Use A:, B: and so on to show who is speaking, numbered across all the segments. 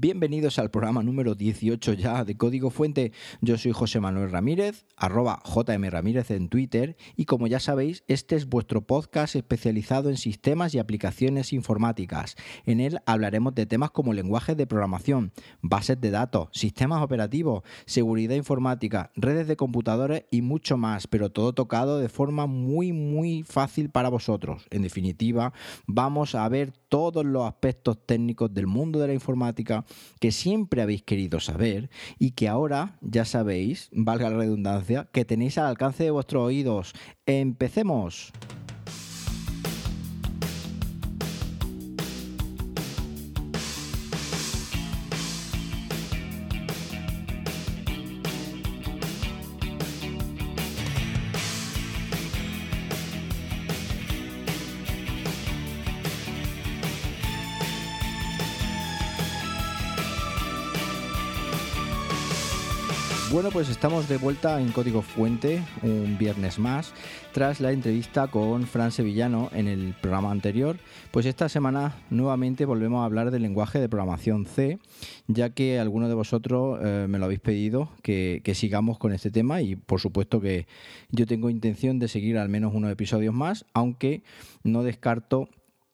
A: Bienvenidos al programa número 18 ya de Código Fuente. Yo soy José Manuel Ramírez, @JMRamírez en Twitter, y como ya sabéis, este es vuestro podcast especializado en sistemas y aplicaciones informáticas. En él hablaremos de temas como lenguajes de programación, bases de datos, sistemas operativos, seguridad informática, redes de computadores y mucho más, pero todo tocado de forma muy fácil para vosotros. En definitiva, vamos a ver todos los aspectos técnicos del mundo de la informática que siempre habéis querido saber y que ahora ya sabéis, valga la redundancia, que tenéis al alcance de vuestros oídos. ¡Empecemos! Bueno, pues estamos de vuelta en Código Fuente un viernes más, tras la entrevista con Fran Sevillano en el programa anterior. Pues esta semana nuevamente volvemos a hablar del lenguaje de programación C, ya que algunos de vosotros me lo habéis pedido que sigamos con este tema, y por supuesto que yo tengo intención de seguir al menos unos episodios más, aunque no descarto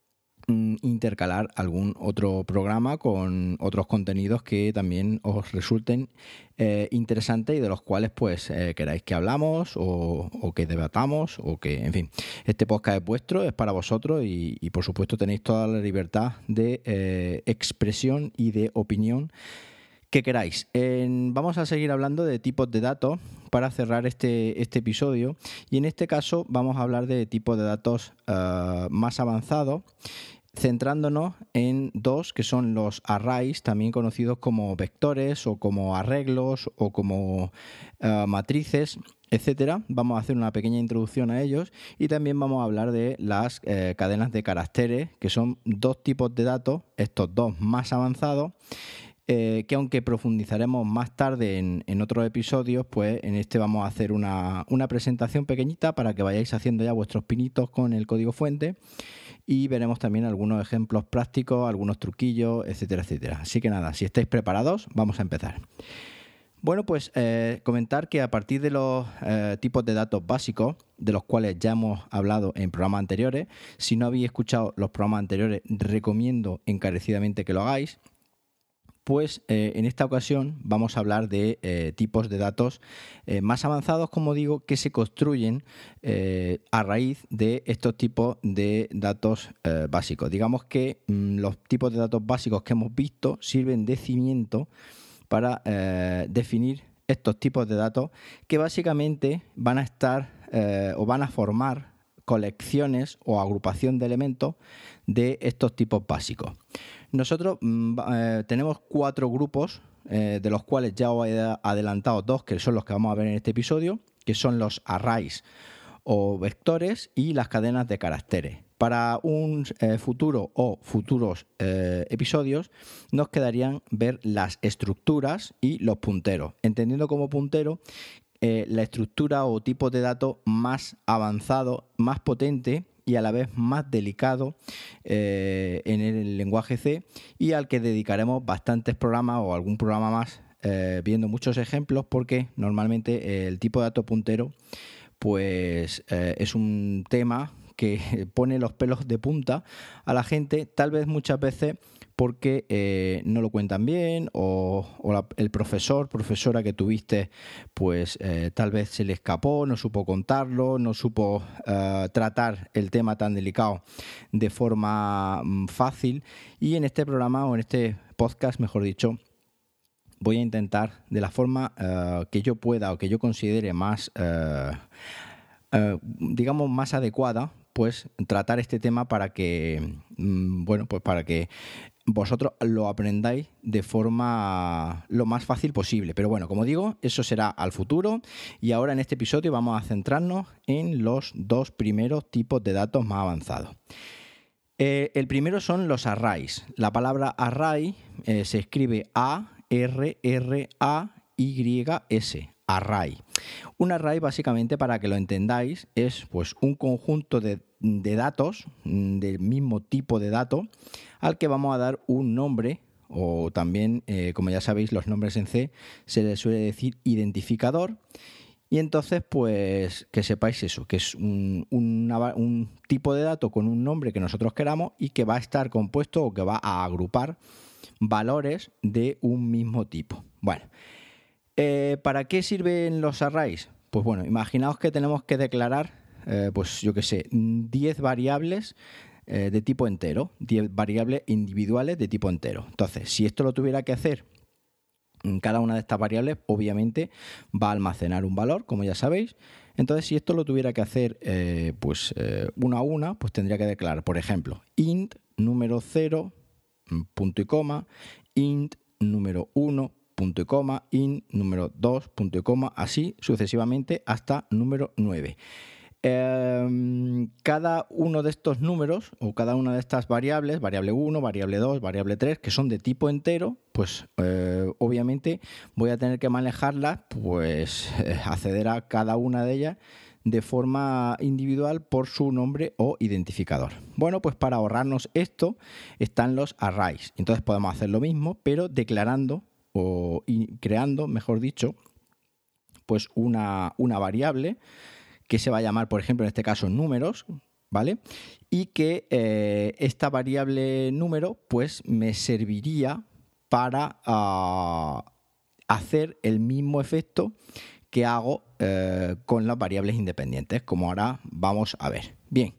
A: intercalar algún otro programa con otros contenidos que también os resulten interesantes y de los cuales pues queráis que hablamos o que debatamos o que, en fin, este podcast es vuestro, es para vosotros y por supuesto tenéis toda la libertad de expresión y de opinión que queráis. Vamos a seguir hablando de tipos de datos para cerrar este episodio, y en este caso vamos a hablar de tipos de datos más avanzados, centrándonos en dos que son los arrays, también conocidos como vectores o como arreglos o como matrices, etcétera. Vamos a hacer una pequeña introducción a ellos y también vamos a hablar de las cadenas de caracteres, que son dos tipos de datos, estos dos más avanzados, que aunque profundizaremos más tarde en otros episodios, pues en este vamos a hacer una presentación pequeñita para que vayáis haciendo ya vuestros pinitos con el código fuente, y veremos también algunos ejemplos prácticos, algunos truquillos, etcétera, etcétera. Así que nada, si estáis preparados, vamos a empezar. Bueno, pues comentar que a partir de los tipos de datos básicos, de los cuales ya hemos hablado en programas anteriores, si no habéis escuchado los programas anteriores, recomiendo encarecidamente que lo hagáis. Pues en esta ocasión vamos a hablar de tipos de datos más avanzados, como digo, que se construyen a raíz de estos tipos de datos básicos. Digamos que los tipos de datos básicos que hemos visto sirven de cimiento para definir estos tipos de datos, que básicamente van a estar o van a formar colecciones o agrupación de elementos de estos tipos básicos. Nosotros tenemos 4 grupos, de los cuales ya os he adelantado 2, que son los que vamos a ver en este episodio, que son los arrays o vectores y las cadenas de caracteres. Para un futuro o futuros episodios nos quedarían ver las estructuras y los punteros, entendiendo como puntero la estructura o tipo de datos más avanzado, más potente y a la vez más delicado en el lenguaje C, y al que dedicaremos bastantes programas o algún programa más viendo muchos ejemplos, porque normalmente el tipo de dato puntero pues es un tema que pone los pelos de punta a la gente, tal vez muchas veces porque no lo cuentan bien o el profesora que tuviste pues tal vez se le escapó, no supo contarlo, no supo tratar el tema tan delicado de forma fácil. Y en este programa, o en este podcast mejor dicho, voy a intentar, de la forma que yo pueda o que yo considere más digamos más adecuada, pues tratar este tema para que pues para que vosotros lo aprendáis de forma lo más fácil posible. Pero bueno, como digo, eso será al futuro, y ahora en este episodio vamos a centrarnos en los 2 primeros tipos de datos más avanzados. El primero son los arrays. La palabra array se escribe A-R-R-A-Y-S, array. Un array, básicamente, para que lo entendáis, es pues un conjunto de datos del mismo tipo de dato al que vamos a dar un nombre o también, como ya sabéis, los nombres en C se les suele decir identificador. Y entonces, pues que sepáis eso, que es un tipo de dato con un nombre que nosotros queramos y que va a estar compuesto o que va a agrupar valores de un mismo tipo. Bueno, ¿para qué sirven los arrays? Pues bueno, imaginaos que tenemos que declarar, pues yo qué sé, 10 variables de tipo entero, 10 variables individuales de tipo entero. Entonces, si esto lo tuviera que hacer, cada una de estas variables obviamente va a almacenar un valor, como ya sabéis. Entonces, si esto lo tuviera que hacer una a una, pues tendría que declarar, por ejemplo, int número 0, punto y coma, int número 1, punto y coma, int número 2, punto y coma, así sucesivamente hasta número 9. Cada uno de estos números o cada una de estas variables, variable 1, variable 2, variable 3, que son de tipo entero, pues obviamente voy a tener que manejarlas, pues acceder a cada una de ellas de forma individual por su nombre o identificador. Bueno, pues para ahorrarnos esto están los arrays. Entonces podemos hacer lo mismo, pero declarando y creando, mejor dicho, pues una variable que se va a llamar, por ejemplo, en este caso números, ¿vale? Y que esta variable número pues me serviría para hacer el mismo efecto que hago con las variables independientes, como ahora vamos a ver. Bien,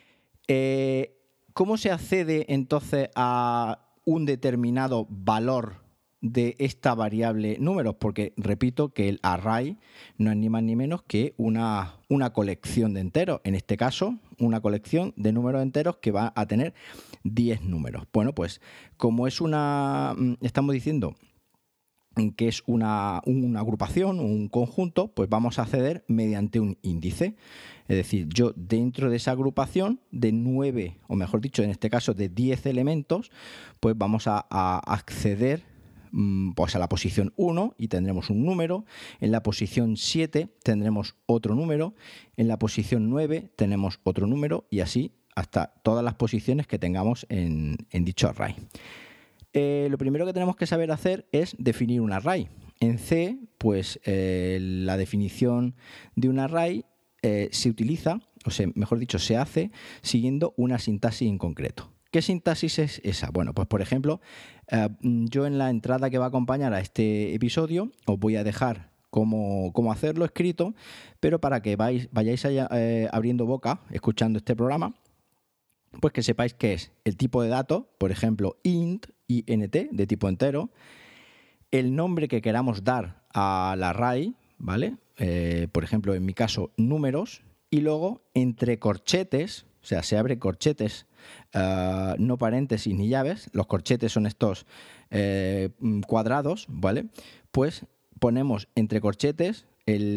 A: ¿cómo se accede entonces a un determinado valor de esta variable números? Porque repito que el array no es ni más ni menos que una colección de enteros. En este caso, una colección de números enteros que va a tener 10 números. Bueno, pues como estamos diciendo que es una agrupación, un conjunto, pues vamos a acceder mediante un índice. Es decir, yo dentro de esa agrupación de 9, o mejor dicho, en este caso de 10 elementos, pues vamos a acceder pues a la posición 1 y tendremos un número, en la posición 7 tendremos otro número, en la posición 9 tenemos otro número y así hasta todas las posiciones que tengamos en dicho array. Lo primero que tenemos que saber hacer es definir un array. En C, pues la definición de un array se utiliza, o sea, mejor dicho, se hace siguiendo una sintaxis en concreto. ¿Qué sintaxis es esa? Bueno, pues por ejemplo, yo en la entrada que va a acompañar a este episodio os voy a dejar cómo hacerlo escrito, pero para que vayáis abriendo boca escuchando este programa, pues que sepáis qué es el tipo de datos, por ejemplo, int, de tipo entero, el nombre que queramos dar al array, ¿vale? Por ejemplo, en mi caso, números, y luego entre corchetes, o sea, se abre corchetes, no paréntesis ni llaves, los corchetes son estos cuadrados, ¿vale? Pues ponemos entre corchetes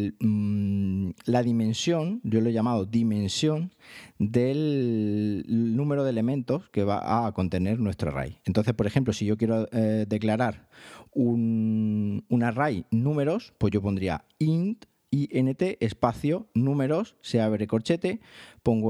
A: la dimensión, yo lo he llamado dimensión, del número de elementos que va a contener nuestro array. Entonces, por ejemplo, si yo quiero declarar un array números, pues yo pondría int espacio números, se abre corchete, pongo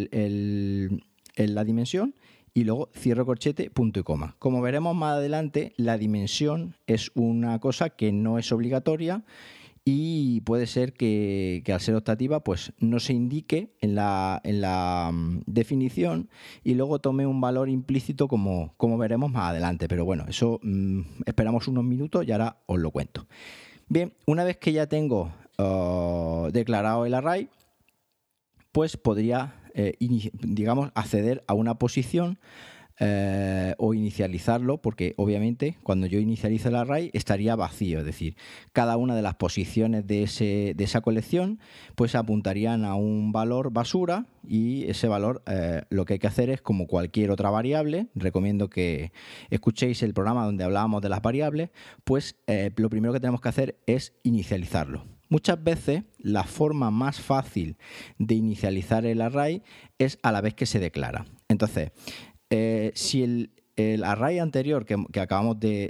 A: la dimensión y luego cierro corchete, punto y coma. Como veremos más adelante, la dimensión es una cosa que no es obligatoria y puede ser que al ser optativa pues no se indique en la definición y luego tome un valor implícito como veremos más adelante. Pero bueno, eso esperamos unos minutos y ahora os lo cuento. Bien, una vez que ya tengo declarado el array, pues podría, acceder a una posición o inicializarlo, porque obviamente cuando yo inicializo el array estaría vacío, es decir, cada una de las posiciones de esa colección pues apuntarían a un valor basura y ese valor lo que hay que hacer es, como cualquier otra variable, recomiendo que escuchéis el programa donde hablábamos de las variables, pues lo primero que tenemos que hacer es inicializarlo. Muchas veces la forma más fácil de inicializar el array es a la vez que se declara. Entonces, si el array anterior que acabamos de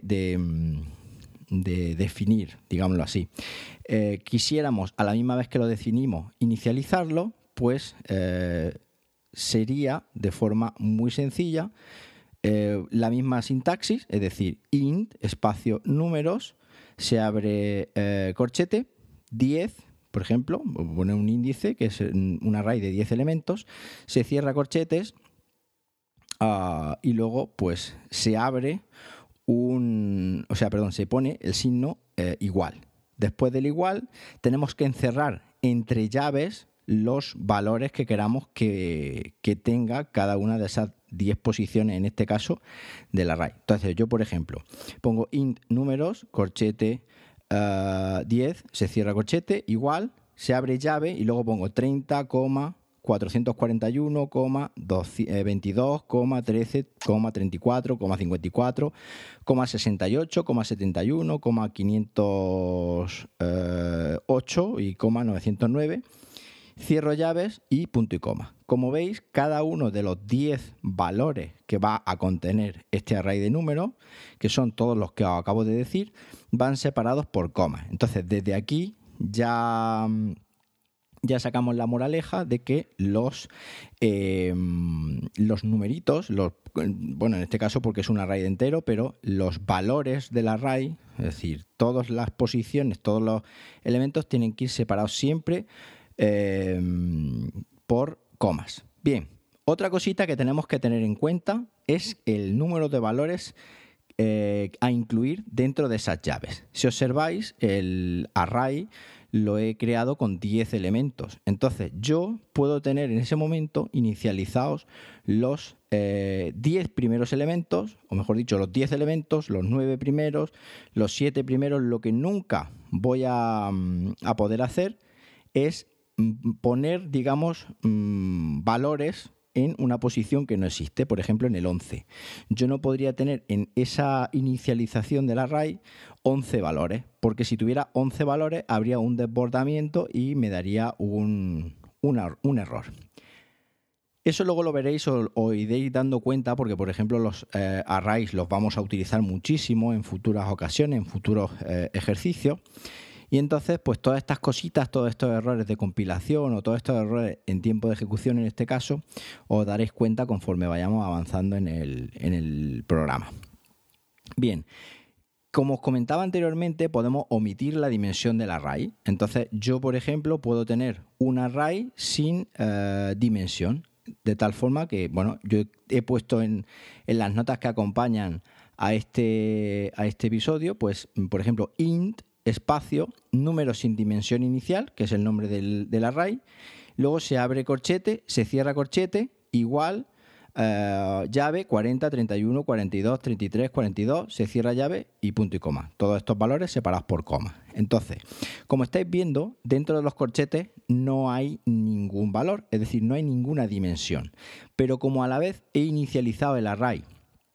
A: definir, digámoslo así, quisiéramos a la misma vez que lo definimos inicializarlo, pues sería de forma muy sencilla la misma sintaxis, es decir, int, espacio, números, se abre corchete, 10, por ejemplo, poner un índice que es un array de 10 elementos, se cierra corchetes y luego pues se abre se pone el signo igual. Después del igual tenemos que encerrar entre llaves los valores que queramos que tenga cada una de esas 10 posiciones, en este caso, del array. Entonces yo, por ejemplo, pongo int números, corchete 10, se cierra corchete, igual, se abre llave y luego pongo 30, 441, 22, 13, 34, 54, 68, 71, 508 y 909. Cierro llaves y punto y coma. Como veis, cada uno de los 10 valores que va a contener este array de números, que son todos los que os acabo de decir, van separados por comas. Entonces, desde aquí ya sacamos la moraleja de que los numeritos, en este caso porque es un array de entero, pero los valores del array, es decir, todas las posiciones, todos los elementos tienen que ir separados siempre por comas. Bien, otra cosita que tenemos que tener en cuenta es el número de valores a incluir dentro de esas llaves. Si observáis, el array lo he creado con 10 elementos. Entonces, yo puedo tener en ese momento inicializados los 10 primeros elementos, o mejor dicho, los 10 elementos, los 9 primeros, los 7 primeros. Lo que nunca voy a poder hacer es poner, digamos, valores en una posición que no existe, por ejemplo en el 11. Yo no podría tener en esa inicialización del array 11 valores, porque si tuviera 11 valores habría un desbordamiento y me daría un error. Eso luego lo veréis o iréis dando cuenta porque, por ejemplo, los arrays los vamos a utilizar muchísimo en futuras ocasiones, en futuros ejercicios. Y entonces, pues todas estas cositas, todos estos errores de compilación o todos estos errores en tiempo de ejecución, en este caso, os daréis cuenta conforme vayamos avanzando en el programa. Bien, como os comentaba anteriormente, podemos omitir la dimensión del array. Entonces, yo, por ejemplo, puedo tener un array sin dimensión, de tal forma que, bueno, yo he puesto en las notas que acompañan a este episodio, pues, por ejemplo, int espacio, número sin dimensión inicial, que es el nombre del array, luego se abre corchete, se cierra corchete, igual, llave 40, 31, 42, 33, 42, se cierra llave y punto y coma. Todos estos valores separados por coma. Entonces, como estáis viendo, dentro de los corchetes no hay ningún valor, es decir, no hay ninguna dimensión. Pero como a la vez he inicializado el array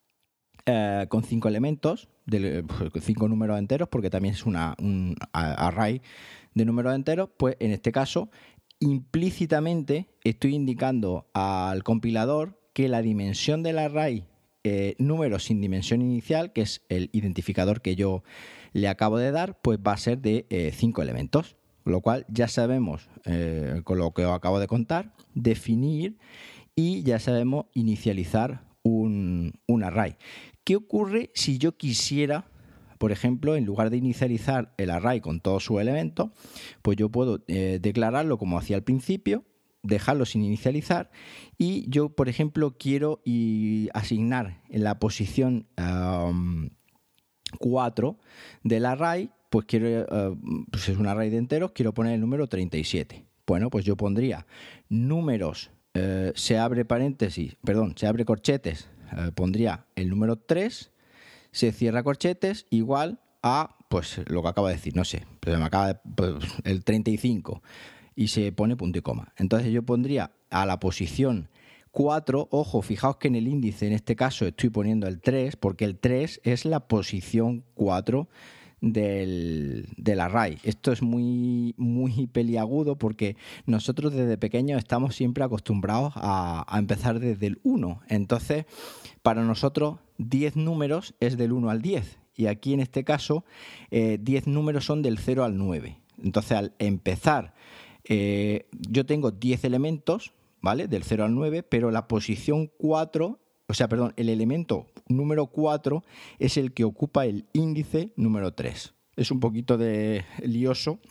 A: con 5 elementos, 5 números enteros, porque también es un array de números enteros, pues en este caso implícitamente estoy indicando al compilador que la dimensión del array número sin dimensión inicial, que es el identificador que yo le acabo de dar, pues va a ser de 5 elementos, con lo cual ya sabemos, con lo que os acabo de contar, definir y ya sabemos inicializar un array. ¿Qué ocurre si yo quisiera, por ejemplo, en lugar de inicializar el array con todos sus elementos, pues yo puedo declararlo como hacía al principio, dejarlo sin inicializar y yo, por ejemplo, quiero asignar en la posición 4 del array, pues pues es un array de enteros, quiero poner el número 37. Bueno, pues yo pondría números, se abre corchetes, pondría el número 3, se cierra corchetes, igual a, pues lo que acabo de decir, no sé, pero me acaba el 35 y se pone punto y coma. Entonces yo pondría a la posición 4, ojo, fijaos que en el índice en este caso estoy poniendo el 3 porque el 3 es la posición 4 del array. Esto es muy, muy peliagudo porque nosotros desde pequeños estamos siempre acostumbrados a empezar desde el 1. Entonces, para nosotros 10 números es del 1 al 10 y aquí en este caso 10 números son del 0 al 9. Entonces, al empezar, yo tengo 10 elementos, ¿vale? Del 0 al 9, pero la posición 4 el elemento número 4 es el que ocupa el índice número 3. Es un poquito lioso,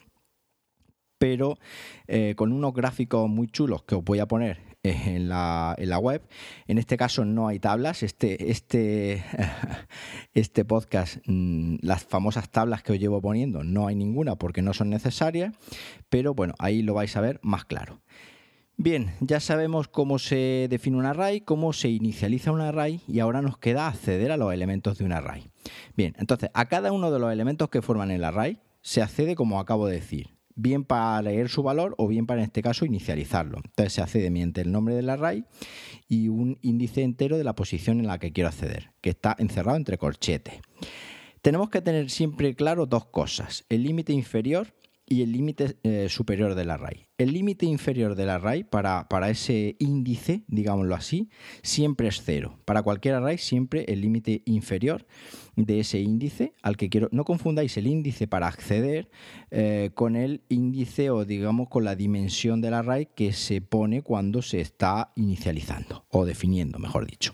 A: pero con unos gráficos muy chulos que os voy a poner en la web. En este caso no hay tablas. Este podcast, las famosas tablas que os llevo poniendo, no hay ninguna porque no son necesarias, pero bueno, ahí lo vais a ver más claro. Bien, ya sabemos cómo se define un array, cómo se inicializa un array y ahora nos queda acceder a los elementos de un array. Bien, entonces a cada uno de los elementos que forman el array se accede como acabo de decir, bien para leer su valor o bien para en este caso inicializarlo. Entonces se accede mediante el nombre del array y un índice entero de la posición en la que quiero acceder, que está encerrado entre corchetes. Tenemos que tener siempre claro dos cosas, el límite inferior y el límite superior del array. El límite inferior del array para ese índice, digámoslo así, siempre es 0. Para cualquier array siempre el límite inferior de ese índice al que quiero. No confundáis el índice para acceder con el índice o digamos con la dimensión del array que se pone cuando se está inicializando o definiendo, mejor dicho.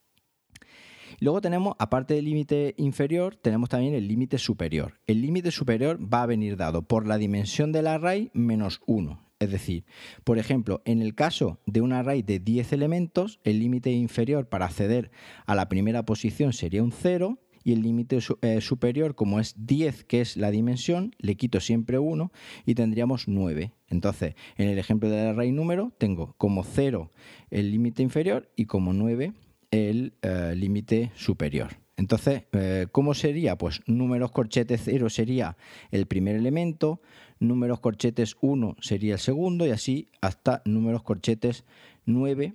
A: Luego tenemos, aparte del límite inferior, tenemos también el límite superior. El límite superior va a venir dado por la dimensión del array menos 1. Es decir, por ejemplo, en el caso de un array de 10 elementos, el límite inferior para acceder a la primera posición sería un 0 y el límite superior, como es 10, que es la dimensión, le quito siempre 1 y tendríamos 9. Entonces, en el ejemplo del array número, tengo como 0 el límite inferior y como 9 el límite superior. Entonces, ¿cómo sería? Pues números corchetes 0 sería el primer elemento, números corchetes 1 sería el segundo y así hasta números corchetes 9,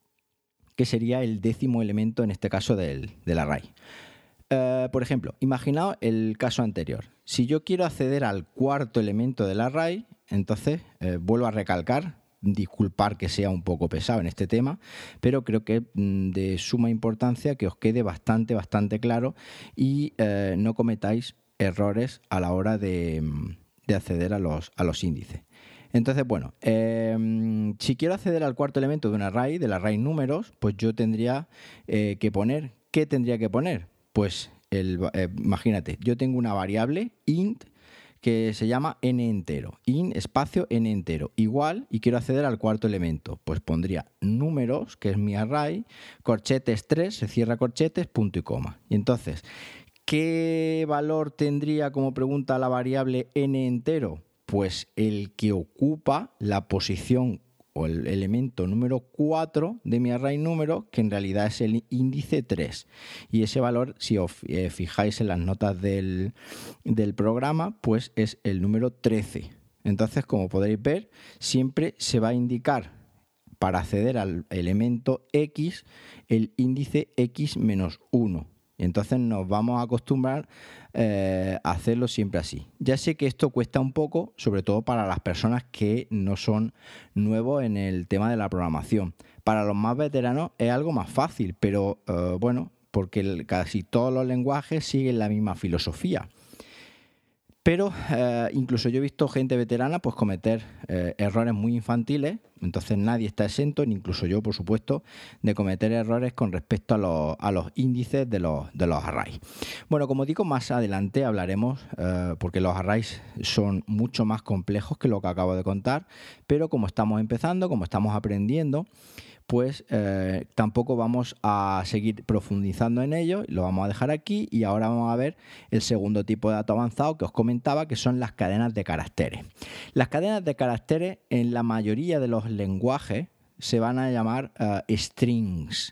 A: que sería el décimo elemento en este caso del array. Por ejemplo, imaginaos el caso anterior. Si yo quiero acceder al cuarto elemento del array, entonces vuelvo a recalcar, disculpar que sea un poco pesado en este tema, pero creo que es de suma importancia que os quede bastante claro y no cometáis errores a la hora de acceder a los índices. Entonces, bueno, si quiero acceder al cuarto elemento de un array, del array números, pues yo tendría que poner, ¿qué tendría que poner? Pues imagínate, yo tengo una variable int que se llama n entero, int espacio n entero, igual, y quiero acceder al cuarto elemento, pues pondría números, que es mi array, corchetes 3, se cierra corchetes, punto y coma. Y entonces, ¿qué valor tendría como pregunta la variable n entero? Pues el que ocupa la posición o el elemento número 4 de mi array número, que en realidad es el índice 3. Y ese valor, si os fijáis en las notas del programa, pues es el número 13. Entonces, como podréis ver, siempre se va a indicar para acceder al elemento X el índice X menos 1. Y entonces nos vamos a acostumbrar a hacerlo siempre así. Ya sé que esto cuesta un poco, sobre todo para las personas que no son nuevos en el tema de la programación. Para los más veteranos es algo más fácil, pero bueno, porque casi todos los lenguajes siguen la misma filosofía. Pero incluso yo he visto gente veterana pues cometer errores muy infantiles, entonces nadie está exento, incluso yo por supuesto, de cometer errores con respecto a los índices de los arrays. Bueno, como digo, más adelante hablaremos, porque los arrays son mucho más complejos que lo que acabo de contar, pero como estamos empezando, como estamos aprendiendo, pues tampoco vamos a seguir profundizando en ello, lo vamos a dejar aquí y ahora vamos a ver el segundo tipo de dato avanzado que os comentaba, que son las cadenas de caracteres. Las cadenas de caracteres en la mayoría de los lenguajes se van a llamar strings,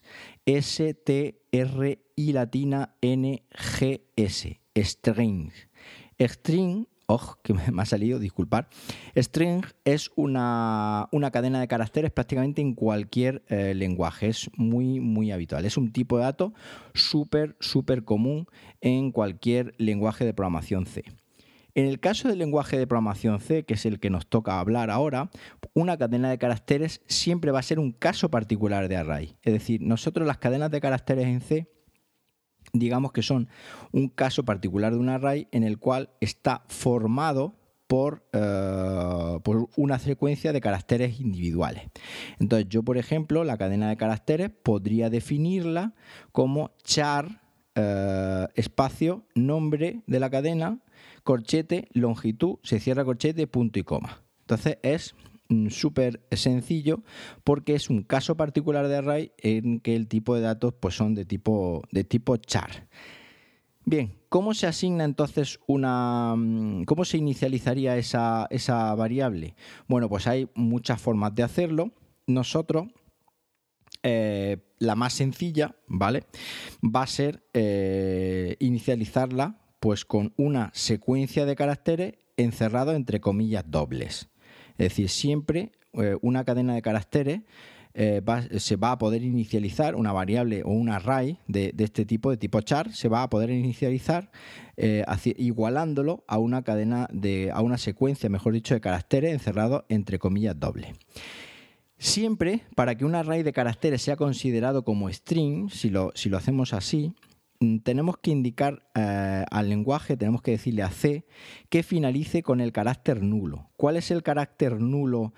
A: S-T-R-I latina N-G-S, strings. String, que me ha salido, disculpar. String es una cadena de caracteres prácticamente en cualquier lenguaje. Es muy habitual. Es un tipo de dato súper común en cualquier lenguaje de programación C. En el caso del lenguaje de programación C, que es el que nos toca hablar ahora, una cadena de caracteres siempre va a ser un caso particular de array. Es decir, nosotros las cadenas de caracteres en C, digamos que son un caso particular de un array en el cual está formado por una secuencia de caracteres individuales. Entonces yo, por ejemplo, la cadena de caracteres podría definirla como char, espacio, nombre de la cadena, corchete, longitud, se cierra corchete, punto y coma. Entonces es súper sencillo porque es un caso particular de array en que el tipo de datos pues son de tipo char. Bien, ¿cómo se asigna entonces cómo se inicializaría esa variable? Bueno, pues hay muchas formas de hacerlo. Nosotros, la más sencilla, ¿vale?, va a ser inicializarla pues con una secuencia de caracteres encerrado entre comillas dobles. Es decir, siempre una cadena de caracteres se va a poder inicializar, una variable o un array de este tipo, de tipo char, se va a poder inicializar igualándolo a una secuencia, mejor dicho, de caracteres encerrados entre comillas dobles. Siempre, para que un array de caracteres sea considerado como string, si lo hacemos así, tenemos que indicar al lenguaje, tenemos que decirle a C que finalice con el carácter nulo. ¿Cuál es el carácter nulo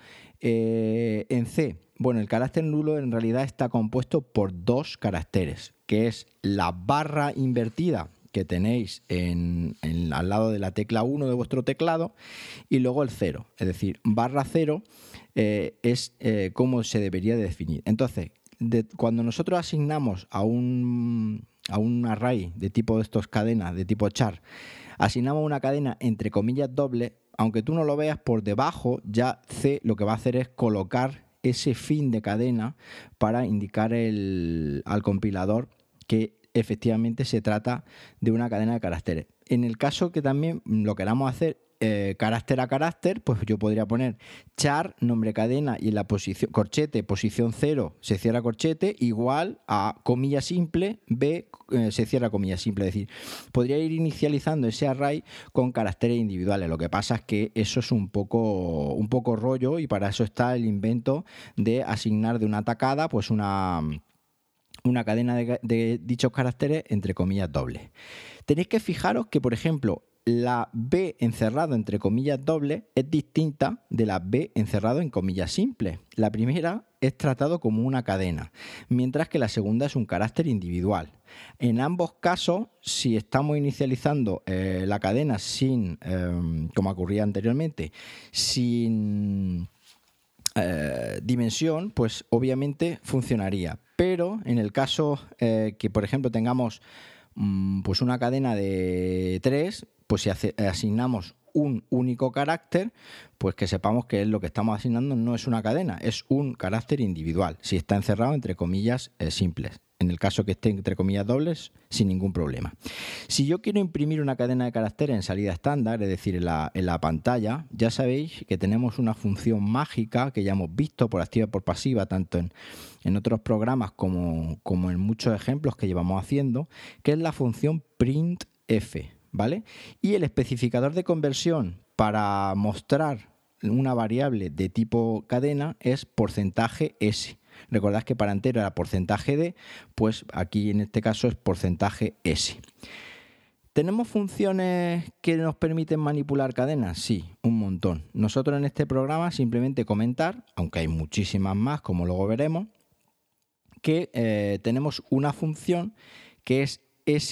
A: en C? Bueno, el carácter nulo en realidad está compuesto por dos caracteres, que es la barra invertida que tenéis al lado de la tecla 1 de vuestro teclado y luego el 0. Es decir, barra 0 es como se debería de definir. Entonces, cuando nosotros asignamos a un array de tipo de estos cadenas, de tipo char, asignamos una cadena entre comillas doble, aunque tú no lo veas, por debajo ya C lo que va a hacer es colocar ese fin de cadena para indicar al compilador que efectivamente se trata de una cadena de caracteres. En el caso que también lo queramos hacer carácter a carácter, pues yo podría poner char, nombre cadena, y en la posición corchete, posición 0, se cierra corchete, igual a comilla simple, B, se cierra comilla simple. Es decir, podría ir inicializando ese array con caracteres individuales. Lo que pasa es que eso es un poco rollo, y para eso está el invento de asignar de una tacada pues una cadena de dichos caracteres entre comillas dobles. Tenéis que fijaros que, por ejemplo, la B encerrado entre comillas dobles es distinta de la B encerrado en comillas simples. La primera es tratado como una cadena, mientras que la segunda es un carácter individual. En ambos casos, si estamos inicializando la cadena sin, como ocurría anteriormente, sin dimensión, pues obviamente funcionaría. Pero en el caso que, por ejemplo, tengamos pues una cadena de 3, pues si asignamos un único carácter, pues que sepamos que lo que estamos asignando no es una cadena, es un carácter individual, si está encerrado entre comillas simples. En el caso que esté entre comillas dobles, sin ningún problema. Si yo quiero imprimir una cadena de caracteres en salida estándar, es decir, en la pantalla, ya sabéis que tenemos una función mágica que ya hemos visto por activa y por pasiva, tanto en otros programas como en muchos ejemplos que llevamos haciendo, que es la función printf, ¿vale? Y el especificador de conversión para mostrar una variable de tipo cadena es %s. Recordad que para entero era %d, pues aquí en este caso es %s. ¿Tenemos funciones que nos permiten manipular cadenas? Sí, un montón. Nosotros en este programa simplemente comentar, aunque hay muchísimas más, como luego veremos, que tenemos una función que es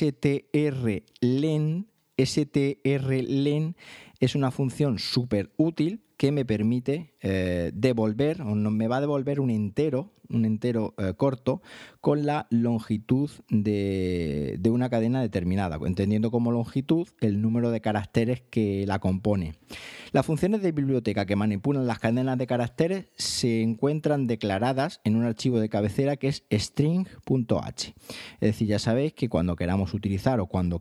A: strlen. strlen es una función súper útil que me permite devolver, o me va a devolver un entero corto con la longitud de una cadena determinada, entendiendo como longitud el número de caracteres que la compone. Las funciones de biblioteca que manipulan las cadenas de caracteres se encuentran declaradas en un archivo de cabecera que es string.h. Es decir, ya sabéis que cuando queremos utilizar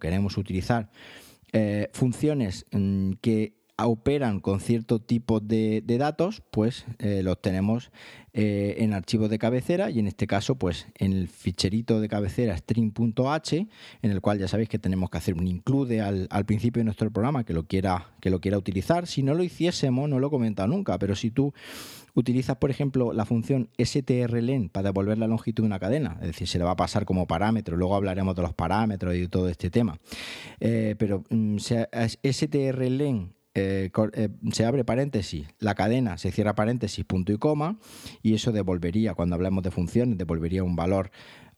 A: funciones que operan con cierto tipo de datos, pues los tenemos en archivos de cabecera, y en este caso pues en el ficherito de cabecera string.h, en el cual ya sabéis que tenemos que hacer un include al principio de nuestro programa que lo quiera utilizar. Si no lo hiciésemos, no lo he comentado nunca, pero si tú utilizas, por ejemplo, la función strlen para devolver la longitud de una cadena, es decir, se le va a pasar como parámetro, luego hablaremos de los parámetros y de todo este tema, pero strlen se abre paréntesis, la cadena se cierra paréntesis, punto y coma, y eso devolvería, cuando hablamos de funciones, devolvería un valor,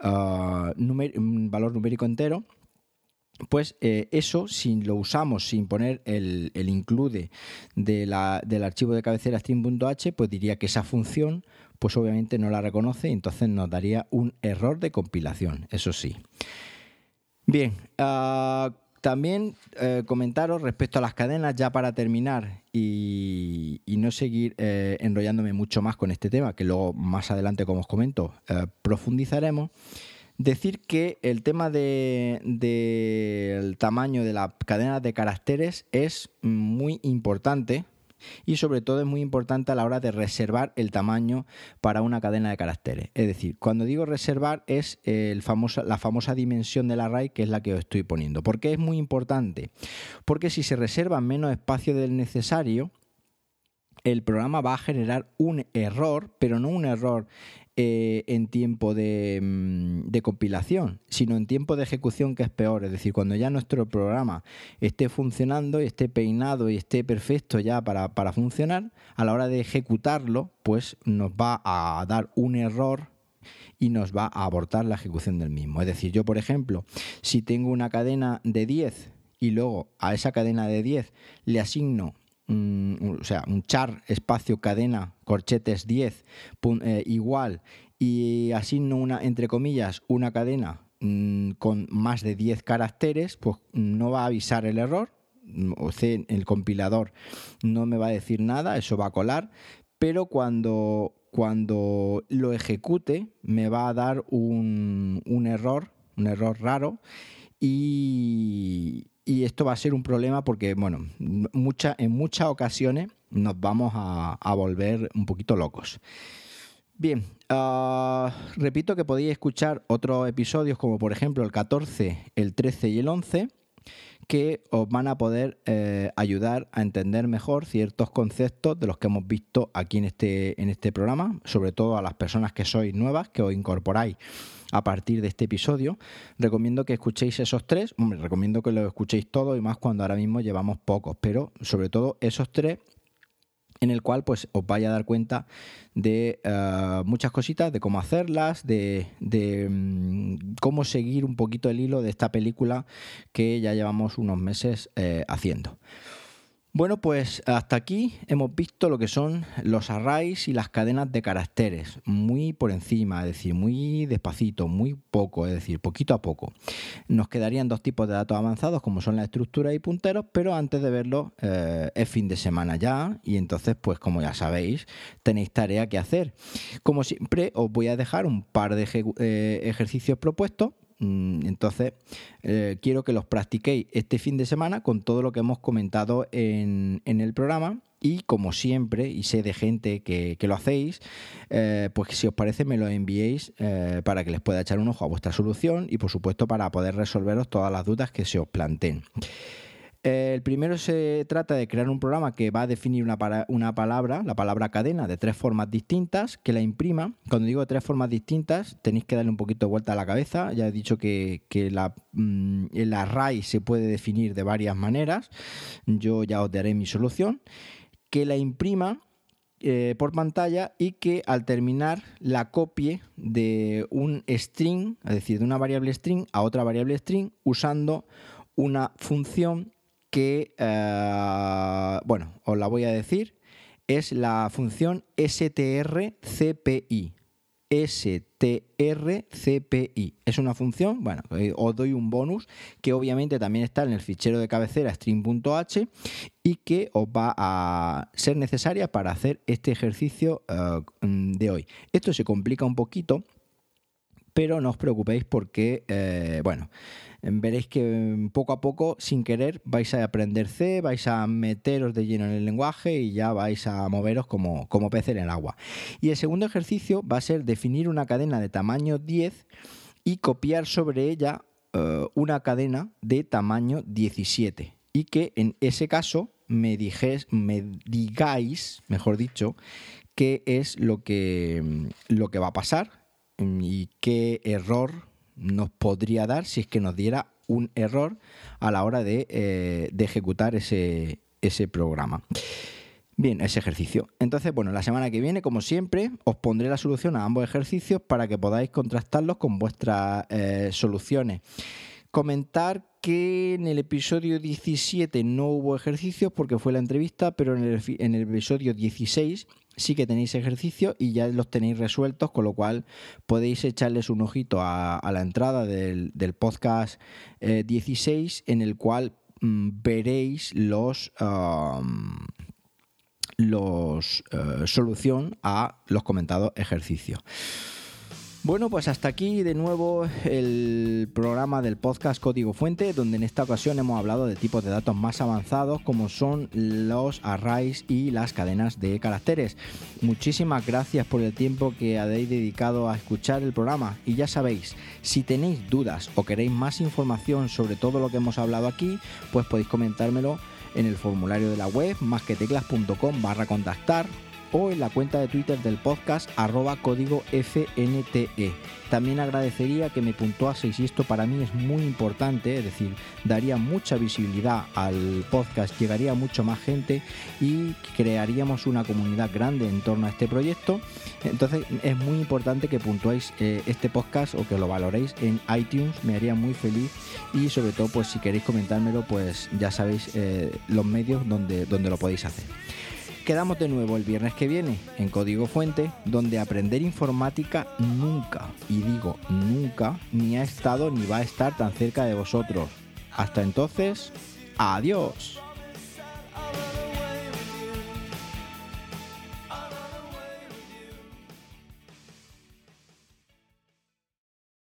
A: un valor numérico entero. Pues eso, si lo usamos sin poner el include del archivo de cabecera string.h, pues diría que esa función pues obviamente no la reconoce y entonces nos daría un error de compilación, eso sí. Bien, también comentaros respecto a las cadenas, ya para terminar y no seguir enrollándome mucho más con este tema, que luego más adelante, como os comento, profundizaremos. Decir que el tema del tamaño de la cadena de caracteres es muy importante y sobre todo es muy importante a la hora de reservar el tamaño para una cadena de caracteres. Es decir, cuando digo reservar es la famosa dimensión del array, que es la que os estoy poniendo. ¿Por qué es muy importante? Porque si se reserva menos espacio del necesario, el programa va a generar un error, pero no un error en tiempo de compilación, sino en tiempo de ejecución, que es peor. Es decir, cuando ya nuestro programa esté funcionando y esté peinado y esté perfecto ya para funcionar, a la hora de ejecutarlo, pues nos va a dar un error y nos va a abortar la ejecución del mismo. Es decir, yo, por ejemplo, si tengo una cadena de 10 y luego a esa cadena de 10 le asigno un char espacio cadena corchetes 10 igual, y asigno entre comillas una cadena con más de 10 caracteres, pues no va a avisar el error, o sea, el compilador no me va a decir nada, eso va a colar, pero cuando lo ejecute me va a dar un error raro. Y esto va a ser un problema porque, bueno, en muchas ocasiones nos vamos a volver un poquito locos. Bien, repito que podéis escuchar otros episodios como por ejemplo el 14, el 13 y el 11, que os van a poder ayudar a entender mejor ciertos conceptos de los que hemos visto aquí en este programa, sobre todo a las personas que sois nuevas, que os incorporáis a partir de este episodio. Recomiendo que escuchéis esos tres. Recomiendo que los escuchéis todos, y más cuando ahora mismo llevamos pocos, pero sobre todo esos tres, en el cual pues os vais a dar cuenta de muchas cositas, de cómo hacerlas, de cómo seguir un poquito el hilo de esta película que ya llevamos unos meses haciendo. Bueno, pues hasta aquí hemos visto lo que son los arrays y las cadenas de caracteres, muy por encima, es decir, muy despacito, muy poco, es decir, poquito a poco. Nos quedarían dos tipos de datos avanzados, como son la estructura y punteros, pero antes de verlo es fin de semana ya, y entonces, pues como ya sabéis, tenéis tarea que hacer. Como siempre, os voy a dejar un par de ejercicios propuestos. Entonces quiero que los practiquéis este fin de semana con todo lo que hemos comentado en el programa, y como siempre, y sé de gente que lo hacéis, pues si os parece me lo enviéis para que les pueda echar un ojo a vuestra solución y por supuesto para poder resolveros todas las dudas que se os planteen. El primero se trata de crear un programa que va a definir una palabra, la palabra cadena, de tres formas distintas, que la imprima. Cuando digo de tres formas distintas, tenéis que darle un poquito de vuelta a la cabeza. Ya he dicho que el array se puede definir de varias maneras. Yo ya os daré mi solución. Que la imprima por pantalla y que al terminar la copie de un string, es decir, de una variable string a otra variable string, usando una función que, os la voy a decir, es la función strcpi. strcpi. Es una función, os doy un bonus, que obviamente también está en el fichero de cabecera string.h y que os va a ser necesaria para hacer este ejercicio de hoy. Esto se complica un poquito, pero no os preocupéis porque, veréis que poco a poco, sin querer, vais a aprender C, vais a meteros de lleno en el lenguaje y ya vais a moveros como pez en el agua. Y el segundo ejercicio va a ser definir una cadena de tamaño 10 y copiar sobre ella una cadena de tamaño 17. Y que en ese caso me digáis, mejor dicho, qué es lo que va a pasar y qué error nos podría dar si es que nos diera un error a la hora de ejecutar ese ese programa. Bien, ese ejercicio. Entonces, bueno, la semana que viene, como siempre, os pondré la solución a ambos ejercicios para que podáis contrastarlos con vuestras soluciones. Comentar que en el episodio 17 no hubo ejercicios porque fue la entrevista, pero en el episodio 16 sí que tenéis ejercicios y ya los tenéis resueltos, con lo cual podéis echarles un ojito a la entrada del podcast 16, en el cual veréis solución a los comentados ejercicios. Bueno, pues hasta aquí de nuevo el programa del podcast Código Fuente, donde en esta ocasión hemos hablado de tipos de datos más avanzados como son los arrays y las cadenas de caracteres. Muchísimas gracias por el tiempo que habéis dedicado a escuchar el programa y ya sabéis, si tenéis dudas o queréis más información sobre todo lo que hemos hablado aquí, pues podéis comentármelo en el formulario de la web masqueteclas.com/contactar o en la cuenta de Twitter del podcast @códigofnte. También agradecería que me puntuaseis y esto para mí es muy importante, es decir, daría mucha visibilidad al podcast, llegaría a mucho más gente y crearíamos una comunidad grande en torno a este proyecto. Entonces es muy importante que puntuéis este podcast o que lo valoréis en iTunes, me haría muy feliz y sobre todo pues si queréis comentármelo pues ya sabéis los medios donde lo podéis hacer. Quedamos de nuevo el viernes que viene en Código Fuente, donde aprender informática nunca, y digo nunca, ni ha estado ni va a estar tan cerca de vosotros. Hasta entonces, adiós.